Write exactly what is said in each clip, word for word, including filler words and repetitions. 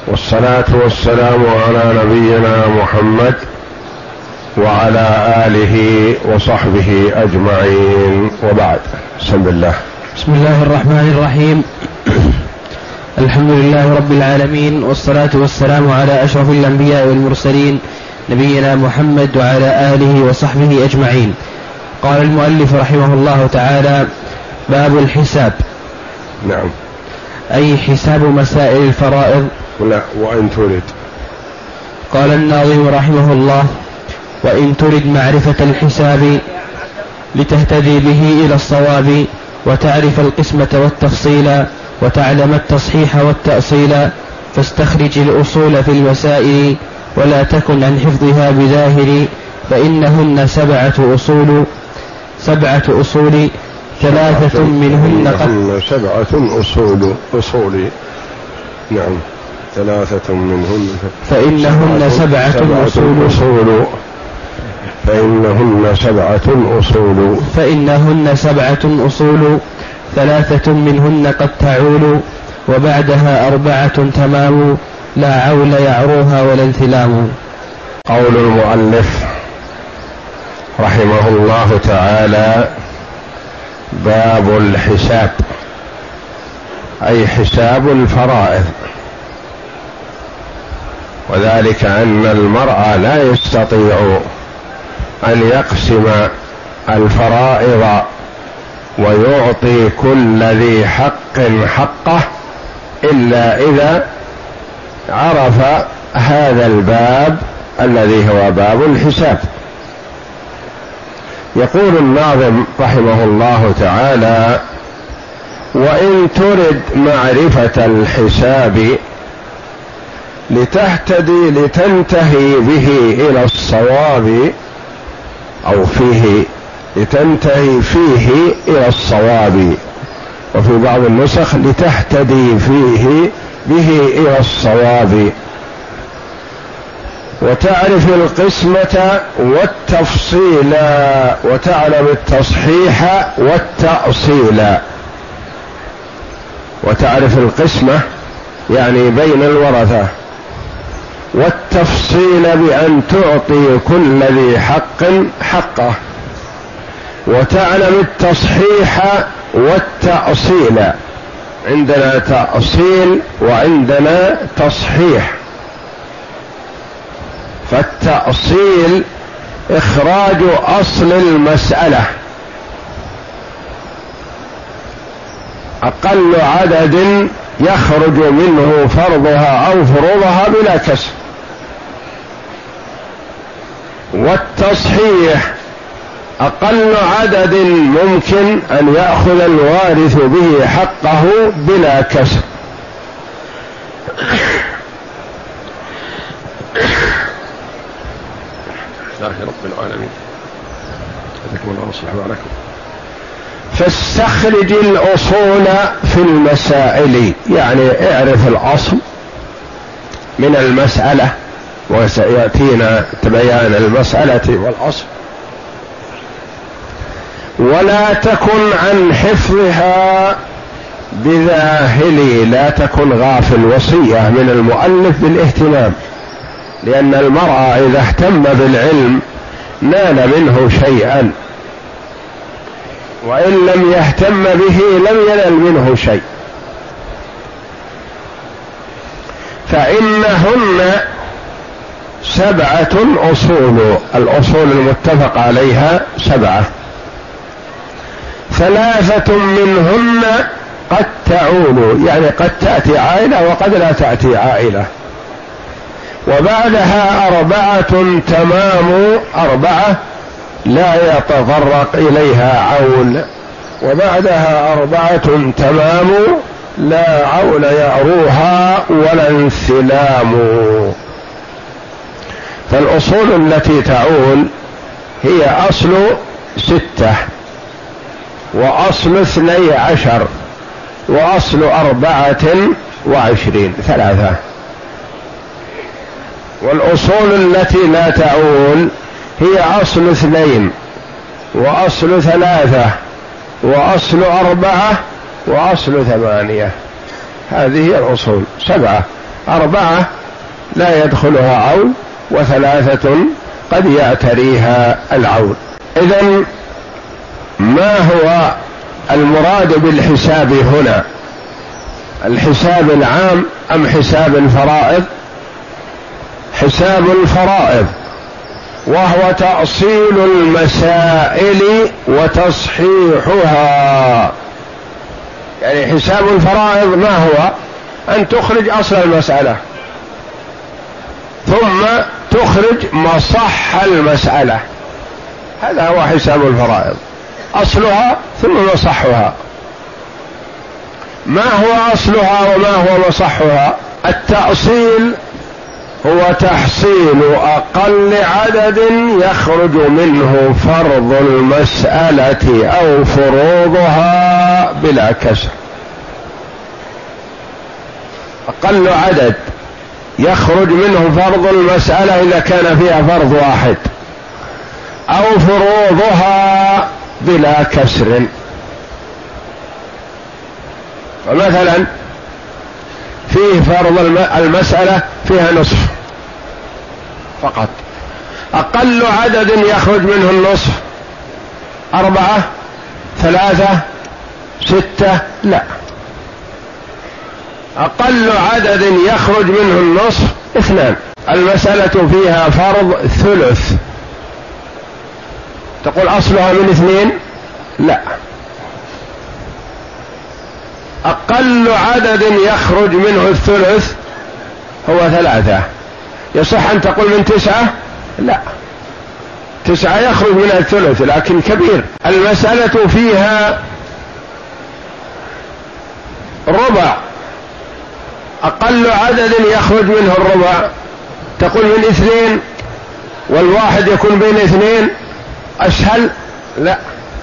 والصلاة والسلام على نبينا محمد وعلى آله وصحبه أجمعين، وبعد. بسم الله بسم الله الرحمن الرحيم. الحمد لله رب العالمين، والصلاة والسلام على أشرف الأنبياء والمرسلين نبينا محمد وعلى آله وصحبه أجمعين. قال المؤلف رحمه الله تعالى: باب الحساب. نعم. أي حساب مسائل الفرائض. لا، وإن تريد. قال الناظم رحمه الله: وإن ترد معرفة الحساب لتهتدي به إلى الصواب، وتعرف القسمة والتفصيل، وتعلم التصحيح والتأصيل، فاستخرج الأصول في المسائل، ولا تكن عن حفظها بظاهر، فإنهن سبعة أصول سبعة أصول ثلاثة منهن قد سبعة أصول أصول نعم ثلاثة منهن فإنهن سبعة, سبعة أصول, أصول فإنهن سبعة أصول فإنهن سبعة أصول ثلاثة منهن قد تعول، وبعدها أربعة تمام، لا عول يعروها ولا انثلام. قول المؤلف رحمه الله تعالى: باب الحساب، أي حساب الفرائض، وذلك أن المرء لا يستطيع أن يقسم الفرائض ويعطي كل ذي حق حقه إلا إذا عرف هذا الباب الذي هو باب الحساب. يقول الناظم رحمه الله تعالى: وإن ترد معرفة الحساب لتهتدي لتنتهي به إلى الصواب، أو فيه لتنتهي فيه إلى الصواب، وفي بعض النسخ لتهتدي فيه به إلى الصواب، وتعرف القسمة والتفصيل، وتعلم التصحيح والتأصيل. وتعرف القسمة يعني بين الورثة، والتفصيل بأن تعطي كل ذي حق حقه، وتعلم التصحيح والتأصيل. عندنا تأصيل وعندنا تصحيح. فالتأصيل إخراج أصل المسألة، أقل عدد يخرج منه فرضها أو فروضها بلا كسر. والتصحيح أقل عدد ممكن أن يأخذ الوارث به حقه بلا كسر. لله رب العالمين، جزاكم الله ويصلح بالكم. فاستخرج الأصول في المسائل، يعني اعرف الأصل من المسألة، وسيأتينا بيان المسألة والأصل. ولا تكن عن حفظها بذاهل، لا تكن غافل، وصية من المؤلف بالاهتمام، لأن المرء إذا اهتم بالعلم نال منه شيئا، وإن لم يهتم به لم ينل منه شيء. فإنهن سبعة أصول، الأصول المتفق عليها سبعة، ثلاثة منهن قد تعول، يعني قد تأتي عائلة وقد لا تأتي عائلة، وبعدها أربعة تمام، أربعة لا يتطرق إليها عول، وبعدها أربعة تمام لا عول يعروها ولا انثلام. فالأصول التي تعول هي أصل ستة، وأصل اثني عشر، وأصل أربعة وعشرين، ثلاثة. والأصول التي لا تعول هي أصل اثنين، وأصل ثلاثة، وأصل أربعة، وأصل ثمانية. هذه الأصول سبعة: أربعة لا يدخلها عول، وثلاثة قد يعتريها العول. إذن ما هو المراد بالحساب هنا؟ الحساب العام أم حساب الفرائض؟ حساب الفرائض، وهو تأصيل المسائل وتصحيحها. يعني حساب الفرائض ما هو؟ أن تخرج أصل المسألة ثم تخرج مصح المسألة، هذا هو حساب الفرائض، أصلها ثم مصحها. ما هو أصلها وما هو مصحها؟ التأصيل هو تحصيل أقل عدد يخرج منه فرض المسألة أو فروضها بلا كسر. أقل عدد يخرج منه فرض المسألة إذا كان فيها فرض واحد، أو فروضها بلا كسر. ومثلا فيه فرض المسألة فيها نصف فقط، أقل عدد يخرج منه النصف أربعة، ثلاثة، ستة، لا، أقل عدد يخرج منه النصف اثنان. المسألة فيها فرض ثلث، تقول أصلها من اثنين؟ لا، أقل عدد يخرج منه الثلث هو ثلاثة. يصح أن تقول من تسعة؟ لا، تسعة يخرج منها الثلث لكن كبير. المسألة فيها ربع، أقل عدد يخرج منه الربع، تقول من اثنين والواحد يكون بين اثنين أسهل؟ لا،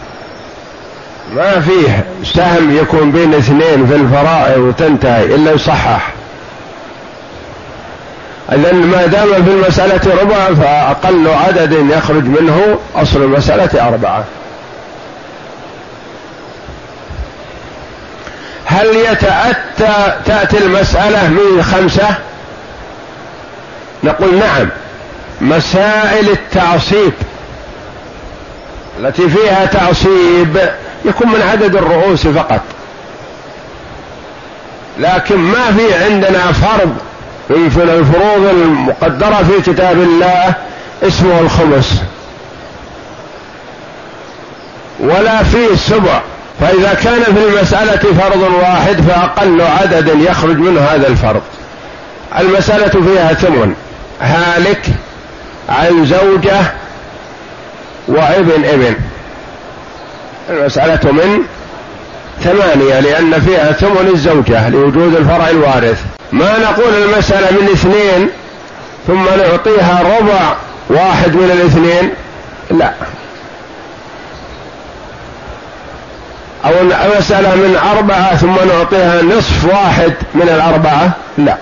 ما فيه سهم يكون بين اثنين في الفرائض وتنتهي إلا يصحح. إذن ما دام في المسألة ربع فأقل عدد يخرج منه أصل المسألة أربعة. هل يتأتى تأتي المسألة من خمسة؟ نقول نعم. مسائل التعصيب التي فيها تعصيب يكون من عدد الرؤوس فقط، لكن ما في عندنا فرض من الفروض المقدرة في كتاب الله اسمه الخمس، ولا في السبع. فإذا كان في المسألة فرض واحد فأقل عدد يخرج منه هذا الفرض. المسألة فيها ثمن هالك عن زوجة وابن ابن، المسألة من ثمانية لأن فيها ثمن الزوجة لوجود الفرع الوارث. ما نقول المسألة من اثنين ثم نعطيها ربع واحد من الاثنين، لا. أو مسألة من أربعة ثم نعطيها نصف واحد من الأربعة، لا.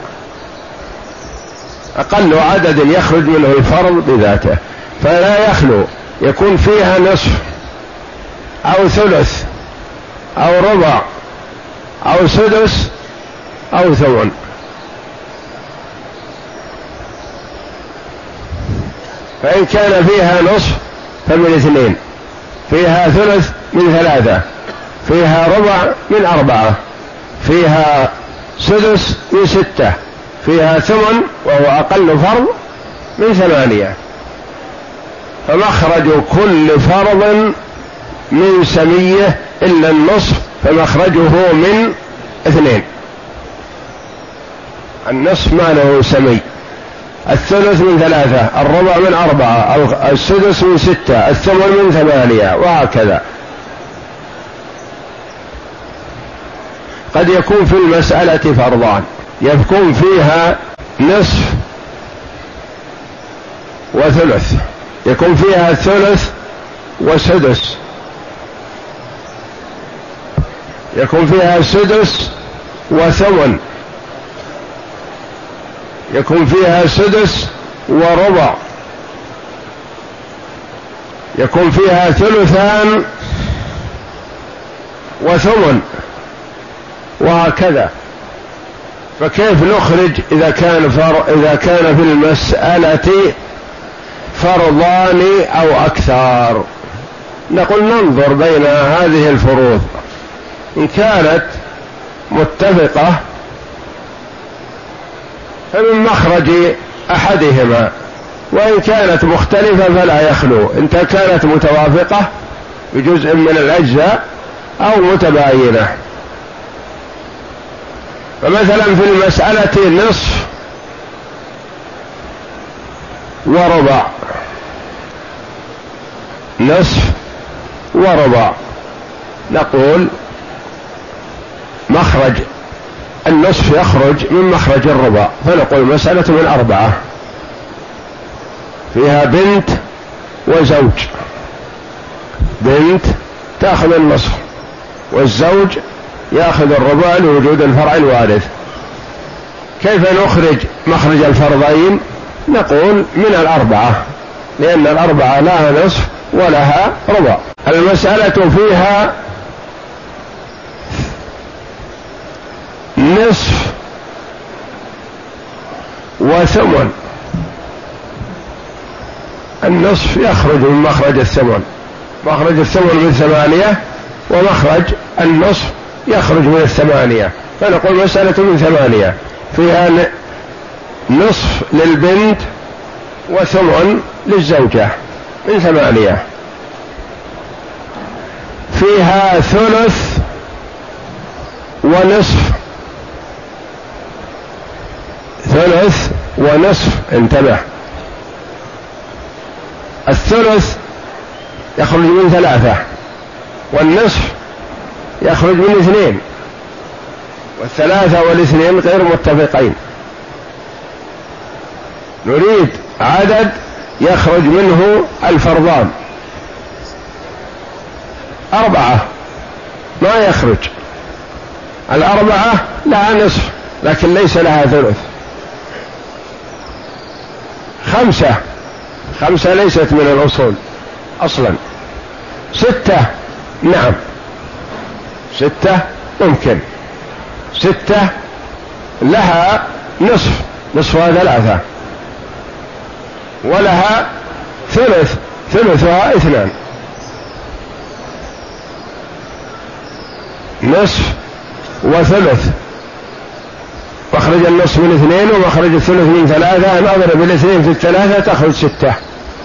أقل عدد يخرج منه الفرض بذاته، فلا يخلو يكون فيها نصف أو ثلث أو ربع أو سدس أو ثمن. فإن كان فيها نصف فمن اثنين، فيها ثلث من ثلاثة، فيها ربع من أربعة، فيها سدس من ستة، فيها ثمن وهو أقل فرض من ثمانية. فمخرج كل فرض من سمية إلا النصف فمخرجه من اثنين. النصف ما له سمي، الثلث من ثلاثة، الربع من أربعة، السدس من ستة، الثمن من ثمانية، وهكذا. قد يكون في المسألة فرضان يكون فيها نصف وثلث، يكون فيها ثلث وسدس، يكون فيها سدس وثمن، يكون فيها سدس وربع، يكون فيها ثلثان وثمن، وهكذا. فكيف نخرج إذا كان فر إذا كان في المسألة فرضان أو أكثر؟ نقول ننظر بين هذه الفروض، إن كانت متفقة فمن مخرج أحدهما، وإن كانت مختلفة فلا يخلو، إن كانت متوافقة بجزء من الأجزاء أو متباينة. فمثلا في المسألة نصف وربع، نصف وربع، نقول مخرج النصف يخرج من مخرج الربع، فنقول مسألة من أربعة فيها بنت وزوج، بنت تأخذ النصف والزوج يأخذ الربع لوجود الفرع الوارث. كيف نخرج مخرج الفرضين؟ نقول من الأربعة، لأن الأربعة لها نصف ولها ربع. المسألة فيها نصف وثمن، النصف يخرج من مخرج الثمن، مخرج الثمن من ثمانية ومخرج النصف يخرج من الثمانية، فنقول مسألة من ثمانية فيها نصف للبنت وثمن للزوجة من ثمانية. فيها ثلث ونصف، ثلث ونصف، انتبه، الثلث يخرج من ثلاثة والنصف يخرج من اثنين، والثلاثة والاثنين غير متفقين، نريد عدد يخرج منه الفرضان. أربعة ما يخرج، الأربعة لها نصف لكن ليس لها ثلث. خمسة، خمسة ليست من الأصول أصلا. ستة، نعم ستة ممكن، ستة لها نصف، نصفها ثلاثة، ولها ثلث، ثلثها اثنان، نصف وثلث، مخرج النصف من اثنين ومخرج الثلث من ثلاثة، نضرب الاثنين في الثلاثة تخرج ستة.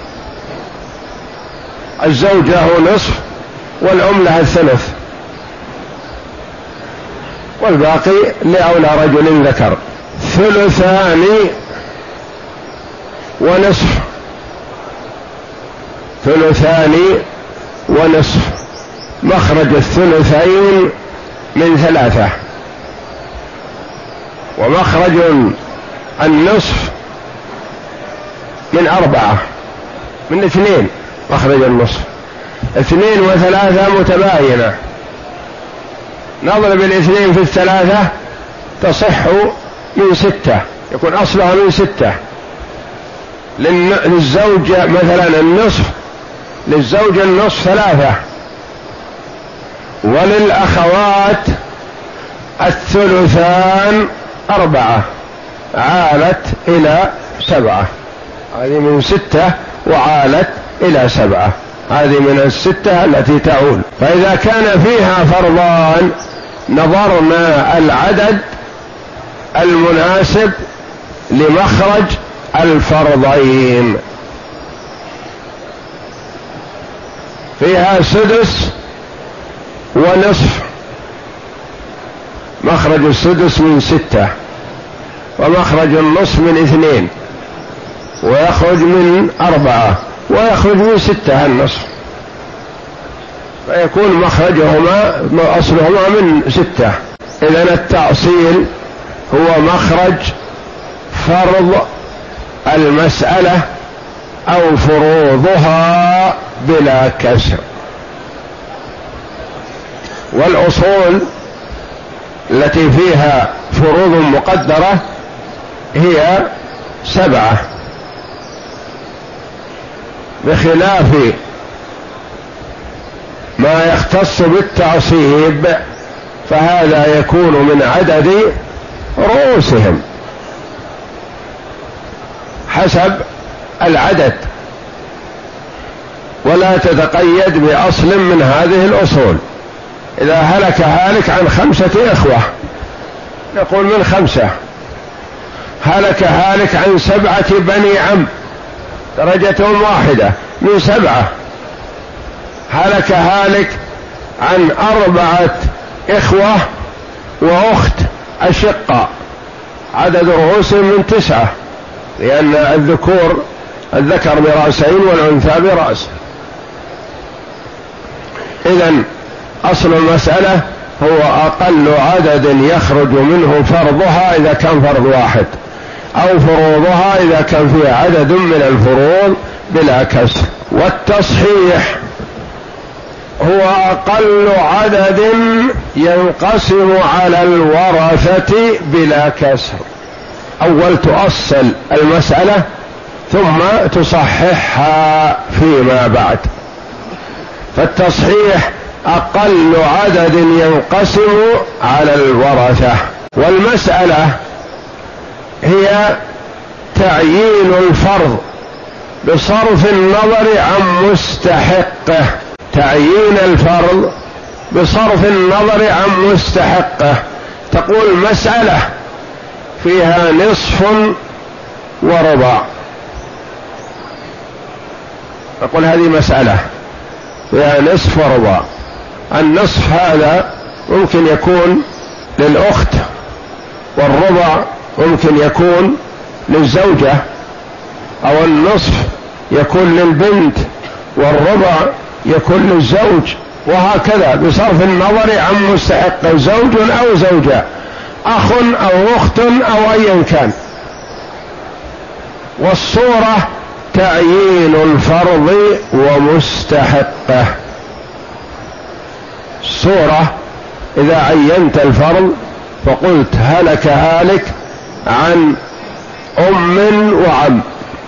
الزوج له نصف والأم لها الثلث، والباقي لأولى رجل ذكر. ثلثان ونصف، ثلثان ونصف، مخرج الثلثين من ثلاثة، ومخرج النصف من أربعة، من اثنين، مخرج النصف اثنين وثلاثة متباينة، نضرب الاثنين في الثلاثة تصح من ستة، يكون أصلها من ستة. للزوج مثلا النصف، للزوج النصف ثلاثة، وللأخوات الثلثان أربعة، عالت إلى سبعة، هذه من ستة وعالت إلى سبعة، هذه من الستة التي تعول. فإذا كان فيها فرضان نظرنا العدد المناسب لمخرج الفرضين. فيها سدس ونصف، مخرج السدس من ستة ومخرج النصف من اثنين، ويخرج من أربعة ويخرج من ستة النصف، فيكون مخرجهما أصلهما من ستة. إذن التأصيل هو مخرج فرض المسألة أو فروضها بلا كسر. والأصول التي فيها فروض مقدرة هي سبعة، بخلاف ما يختص بالتعصيب فهذا يكون من عدد رؤوسهم حسب العدد، ولا تتقيد بأصل من هذه الأصول. إذا هلك هالك عن خمسة إخوة نقول من خمسة، هلك هالك عن سبعة بني عم درجتهم واحدة من سبعة، هلك هالك عن أربعة إخوة وأخت أشقة عدد رؤوسهم من تسعة، لأن الذكور الذكر برأسين والأنثى برأس. إذن أصل المسألة هو أقل عدد يخرج منه فرضها إذا كان فرض واحد، أو فروضها إذا كان فيها عدد من الفروض بلا كسر. والتصحيح هو أقل عدد ينقسم على الورثة بلا كسر. أول تؤصل المسألة ثم تصححها فيما بعد. فالتصحيح أقل عدد ينقسم على الورثة. والمسألة هي تعيين الفرض بصرف النظر عن مستحقه، تعيين الفرض بصرف النظر عن مستحقه. تقول مسألة فيها نصف وربع، نقول هذه مسألة فيها نصف وربع. النصف هذا ممكن يكون للأخت، والربع ممكن يكون للزوجة، أو النصف يكون للبنت والربع يكون للزوج، وهكذا بصرف النظر عن مستحق، زوج أو زوجة، أخ أو أخت أو أيا كان. والصورة تعيين الفرض ومستحقه. الصورة إذا عينت الفرض فقلت هلك هالك عن أم وعم،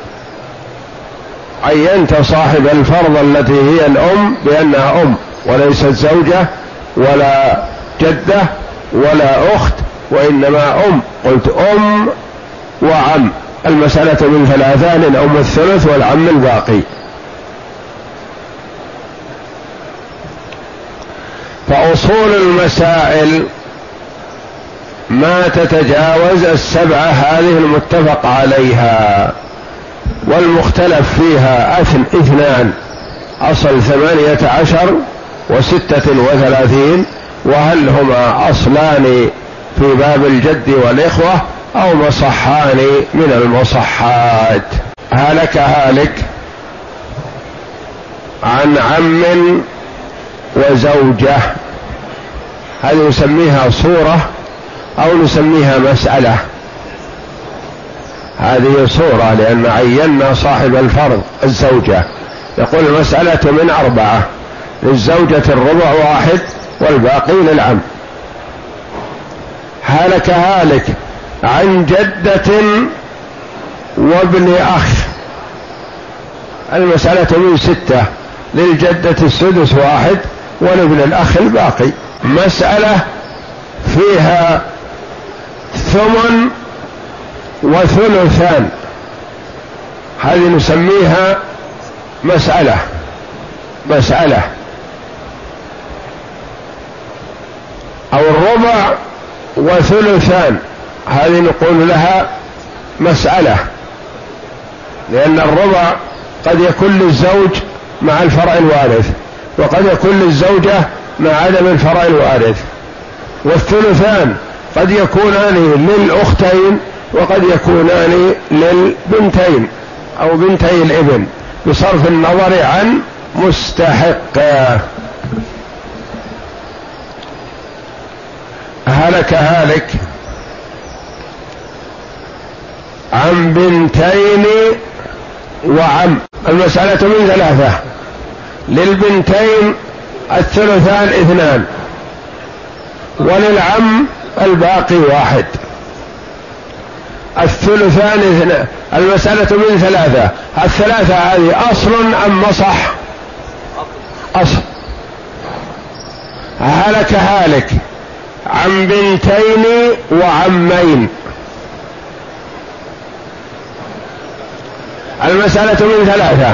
عينت صاحب الفرض التي هي الأم بأنها أم وليست زوجة ولا جدة ولا أخت، وإنما أم، قلت أم وعم. المسألة من ثلاثة، للأم الثلث والعم الباقي. فأصول المسائل ما تتجاوز السبعة هذه المتفق عليها، والمختلف فيها اثنان، أصل ثمانية عشر وستة وثلاثين، وهل هما أصلان في باب الجد والإخوة أو مصحان من المصحات. هلك هالك عن عم وزوجة، هذه نسميها صورة أو نسميها مسألة. هذه صورة لأن عينا صاحب الفرض الزوجة، يقول المسألة من أربعة، للزوجة الربع واحد والباقي للعم. هلك هالك عن جدة وابن أخ، المسألة من ستة، للجدة السدس واحد ولابن الأخ الباقي. مسألة فيها ثمن وثلثان، هذه نسميها مسألة مسألة أو الربع وثلثان، هذه نقول لها مسألة، لأن الربع قد يكون للزوج مع الفرع الوارث، وقد يكون للزوجة مع عدم الفرع الوارث. والثلثان قد يكونان للأختين وقد يكونان للبنتين أو بنتي الابن بصرف النظر عن مستحقه. هلك هالك عن بنتين وعم، المسألة من ثلاثة، للبنتين الثلثان اثنان وللعم الباقي واحد. الثلثان اثنان، المسألة من ثلاثة، الثلاثة هذه أصل أم مصح؟ أصل. هلك هالك عن بنتين وعمين. المسألة من ثلاثة: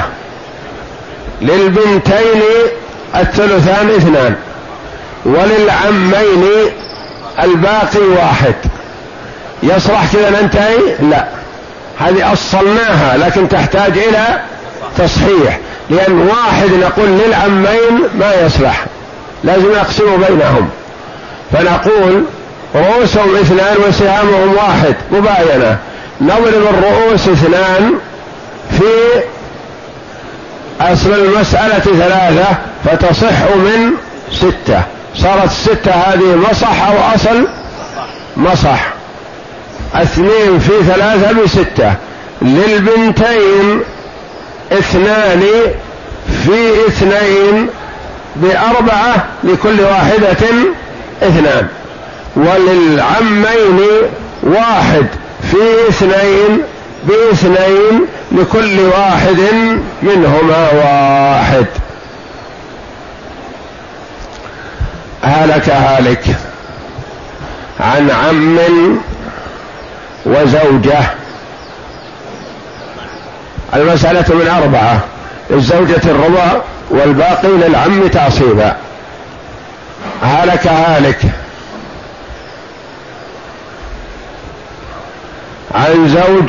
للبنتين الثلثان اثنان، وللعمين الباقي واحد. يصلح كذا ننتهي؟ لا، هذه أصلناها لكن تحتاج إلى تصحيح، لأن واحد نقول للعمين ما يصلح، لازم نقسم بينهم، فنقول رؤوسهم اثنان وسهامهم واحد مباينة، نضرب الرؤوس اثنان في أصل المسألة ثلاثة فتصح من ستة، صارت ستة هذه مصح أو أصل مصح. اثنين في ثلاثة بستة. للبنتين اثنان في اثنين بأربعة، لكل واحدة اثنان. وللعمين واحد في اثنين باثنين، لكل واحد منهما واحد. هلك هالك عن عم وزوجة. المسألة من أربعة: الزوجة الربع والباقي للعم تعصيبا. هلك هالك عن زوج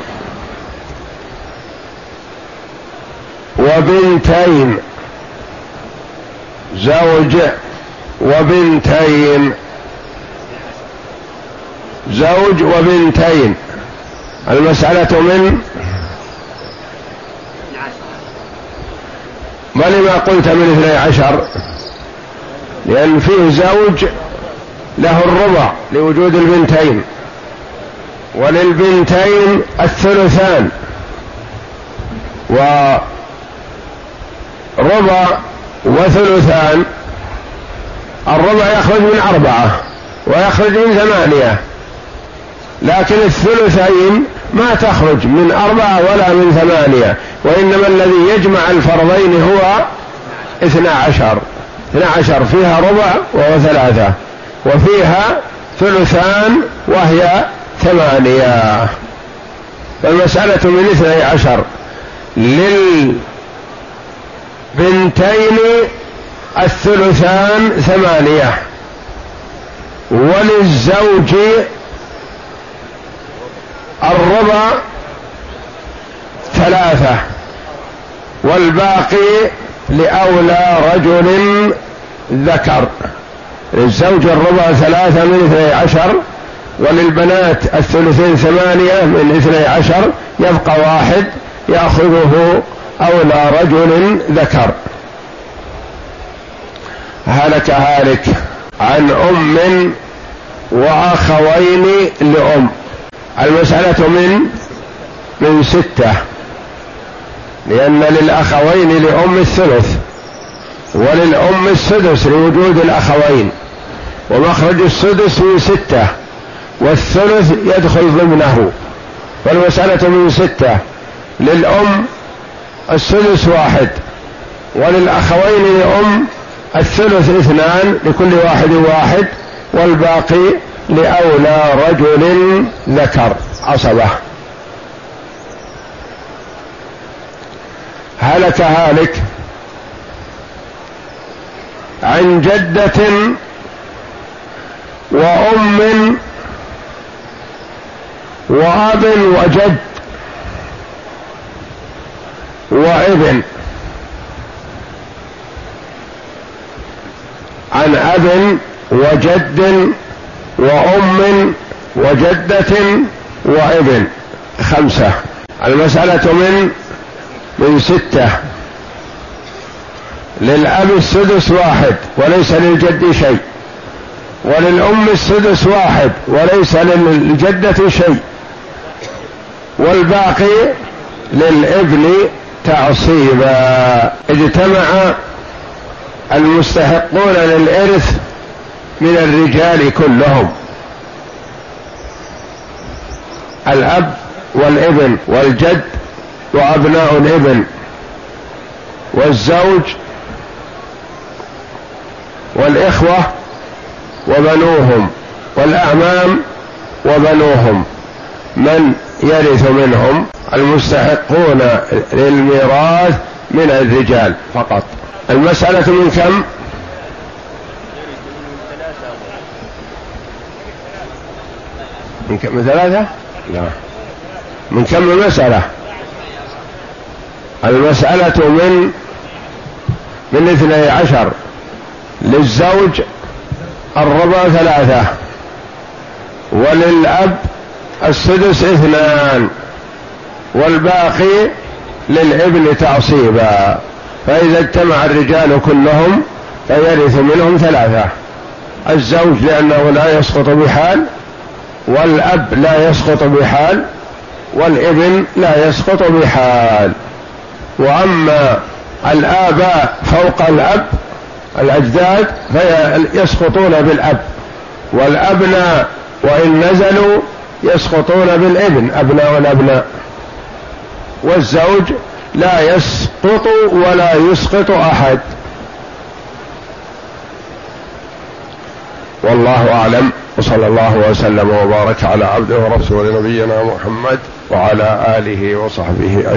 وبنتين. زوج وبنتين، زوج وبنتين. المسألة من ولما قلت من اثني عشر؟ لأن فيه زوج له الربع لوجود البنتين، وللبنتين الثلثان، وربع وثلثان. الربع يخرج من أربعة ويخرج من ثمانية، لكن الثلثين ما تخرج من أربعة ولا من ثمانية، وإنما الذي يجمع الفرضين هو اثنا عشر. اثنا عشر فيها ربع وهو ثلاثة، وفيها ثلثان وهي ثمانية. فالمسألة من اثني عشر: للبنتين الثلثان ثمانية، وللزوج الربع ثلاثة، والباقي لأولى رجل ذكر. للزوج الربع ثلاثة من اثني عشر، وللبنات الثلثين ثمانية من اثني عشر، يبقى واحد يأخذه أولى رجل ذكر. هلك هالك عن أم وأخوين لأم. المسألة من من ستة، لأن للأخوين لأم الثلث، وللأم السدس لوجود الأخوين، ومخرج السدس من ستة، والثلث يدخل ضمنه. فالمسألة من ستة: للأم السدس واحد، وللأخوين لأم الثلث اثنان، لكل واحد واحد، والباقي لأولى رجل ذكر عصبة. هلك هالك عن جدة وأم وأب وجد وابن. عن أب وجد وأم وجدة وابن، خمسة. المسألة من من ستة: للأب السدس واحد وليس للجد شيء، وللأم السدس واحد وليس للجدة شيء، والباقي للابن تعصيبا. اجتمع المستحقون للإرث من الرجال كلهم: الأب والابن والجد وأبناء الابن والزوج والإخوة وبنوهم والأعمام وبنوهم، من يرث منهم؟ المستحقون للميراث من الرجال فقط. المسألة من كم؟ من كم؟ من ثلاثة؟ لا، من كم المسألة؟ المسألة من من اثني عشر. للزوج الربع ثلاثة، وللأب السدس اثنان، والباقي للابن تعصيبا. فإذا اجتمع الرجال كلهم فيرث منهم ثلاثة: الزوج لأنه لا يسقط بحال، والأب لا يسقط بحال، والابن لا يسقط بحال. وأما الآباء فوق الأب الأجداد فيسقطون بالأب، والأبناء وإن نزلوا يسقطون بالابن أبناء الأبناء، والزوج لا يسقط ولا يسقط أحد. والله أعلم، وصلى الله وسلم وبارك على عبده ورسوله نبينا محمد وعلى آله وصحبه أجمعين.